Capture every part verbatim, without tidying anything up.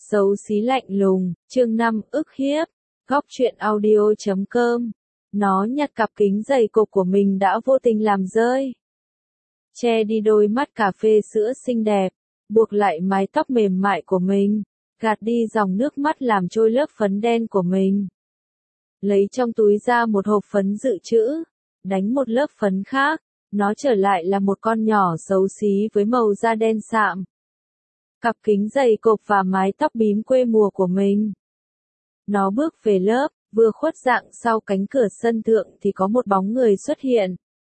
Xấu xí lạnh lùng, chương năm ức hiếp, góc truyện audio chấm com. Nó nhặt cặp kính dày cộp của mình đã vô tình làm rơi. Che đi đôi mắt cà phê sữa xinh đẹp, buộc lại mái tóc mềm mại của mình, gạt đi dòng nước mắt làm trôi lớp phấn đen của mình. Lấy trong túi ra một hộp phấn dự trữ, đánh một lớp phấn khác, nó trở lại là một con nhỏ xấu xí với màu da đen sạm. Cặp kính dày cộp và mái tóc bím quê mùa của mình. Nó bước về lớp, vừa khuất dạng sau cánh cửa sân thượng thì có một bóng người xuất hiện.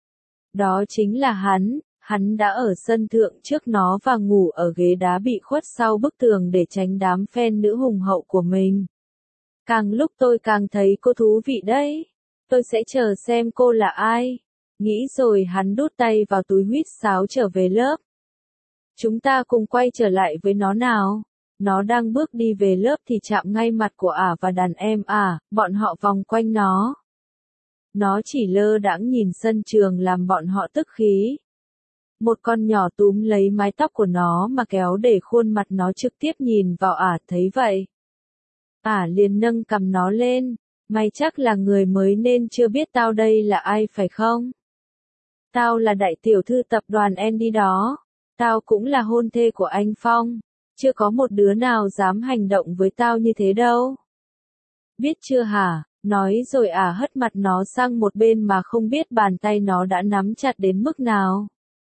Đó chính là hắn, hắn đã ở sân thượng trước nó và ngủ ở ghế đá bị khuất sau bức tường để tránh đám fan nữ hùng hậu của mình. Càng lúc tôi càng thấy cô thú vị đấy. Tôi sẽ chờ xem cô là ai. Nghĩ rồi hắn đút tay vào túi huýt sáo trở về lớp. Chúng ta cùng quay trở lại với nó nào. Nó đang bước đi về lớp thì chạm ngay mặt của ả và đàn em ả, bọn họ vòng quanh nó. Nó chỉ lơ đãng nhìn sân trường làm bọn họ tức khí. Một con nhỏ túm lấy mái tóc của nó mà kéo để khuôn mặt nó trực tiếp nhìn vào ả, thấy vậy. Ả liền nâng cằm nó lên, mày chắc là người mới nên chưa biết tao đây là ai phải không? Tao là đại tiểu thư tập đoàn Andy đó. Tao cũng là hôn thê của anh Phong. Chưa có một đứa nào dám hành động với tao như thế đâu. Biết chưa hả? Nói rồi ả hất mặt nó sang một bên mà không biết bàn tay nó đã nắm chặt đến mức nào.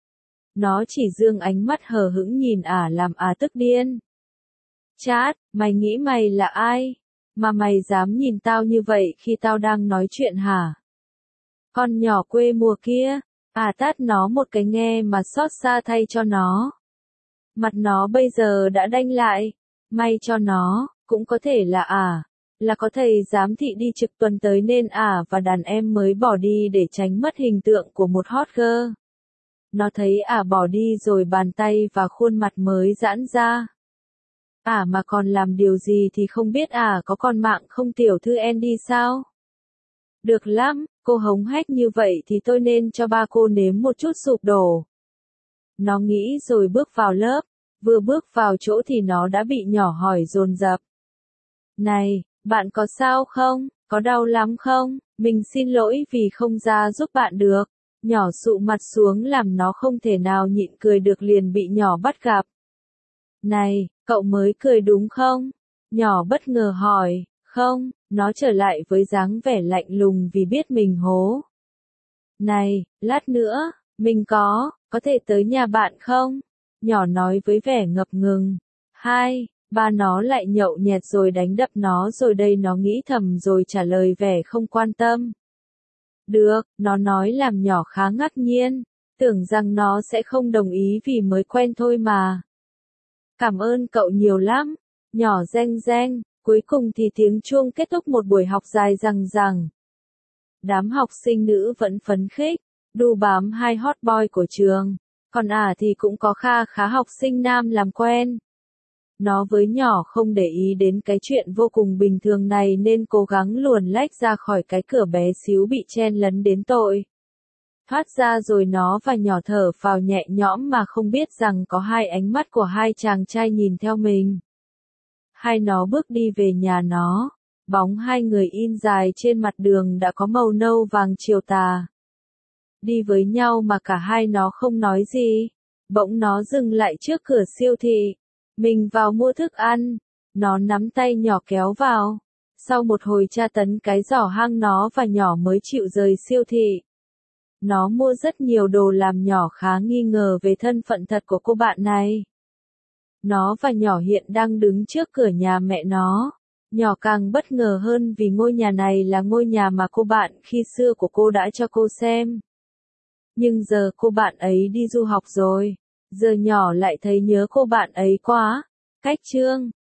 Nó chỉ dương ánh mắt hờ hững nhìn ả làm ả tức điên. Chát, mày nghĩ mày là ai? Mà mày dám nhìn tao như vậy khi tao đang nói chuyện hả? Con nhỏ quê mùa kia. Ả tát nó một cái nghe mà xót xa thay cho nó. Mặt nó bây giờ đã đanh lại. May cho nó, cũng có thể là ả. Là có thầy giám thị đi trực tuần tới nên ả và đàn em mới bỏ đi để tránh mất hình tượng của một hot girl. Nó thấy ả bỏ đi rồi bàn tay và khuôn mặt mới giãn ra. Ả mà còn làm điều gì thì không biết ả có còn mạng không tiểu thư Andy sao? Được lắm, cô hống hách như vậy thì tôi nên cho ba cô nếm một chút sụp đổ. Nó nghĩ rồi bước vào lớp, vừa bước vào chỗ thì nó đã bị nhỏ hỏi dồn dập. Này, bạn có sao không? Có đau lắm không? Mình xin lỗi vì không ra giúp bạn được. Nhỏ sụ mặt xuống làm nó không thể nào nhịn cười được liền bị nhỏ bắt gặp. Này, cậu mới cười đúng không? Nhỏ bất ngờ hỏi. Không, nó trở lại với dáng vẻ lạnh lùng vì biết mình hố. Này, lát nữa, mình có, có thể tới nhà bạn không? Nhỏ nói với vẻ ngập ngừng. Hai, ba nó lại nhậu nhẹt rồi đánh đập nó rồi đây nó nghĩ thầm rồi trả lời vẻ không quan tâm. Được, nó nói làm nhỏ khá ngạc nhiên, tưởng rằng nó sẽ không đồng ý vì mới quen thôi mà. Cảm ơn cậu nhiều lắm, nhỏ reng reng. Cuối cùng thì tiếng chuông kết thúc một buổi học dài dằng dằng. Đám học sinh nữ vẫn phấn khích, đu bám hai hot boy của trường, còn ả thì cũng có kha khá học sinh nam làm quen. Nó với nhỏ không để ý đến cái chuyện vô cùng bình thường này nên cố gắng luồn lách ra khỏi cái cửa bé xíu bị chen lấn đến tội. Thoát ra rồi nó và nhỏ thở phào nhẹ nhõm mà không biết rằng có hai ánh mắt của hai chàng trai nhìn theo mình. Hai nó bước đi về nhà nó, bóng hai người in dài trên mặt đường đã có màu nâu vàng chiều tà. Đi với nhau mà cả hai nó không nói gì, bỗng nó dừng lại trước cửa siêu thị. Mình vào mua thức ăn, nó nắm tay nhỏ kéo vào. Sau một hồi tra tấn cái giỏ hang nó và nhỏ mới chịu rời siêu thị. Nó mua rất nhiều đồ làm nhỏ khá nghi ngờ về thân phận thật của cô bạn này. Nó và nhỏ hiện đang đứng trước cửa nhà mẹ nó. Nhỏ càng bất ngờ hơn vì ngôi nhà này là ngôi nhà mà cô bạn khi xưa của cô đã cho cô xem. Nhưng giờ cô bạn ấy đi du học rồi. Giờ nhỏ lại thấy nhớ cô bạn ấy quá. Cách chương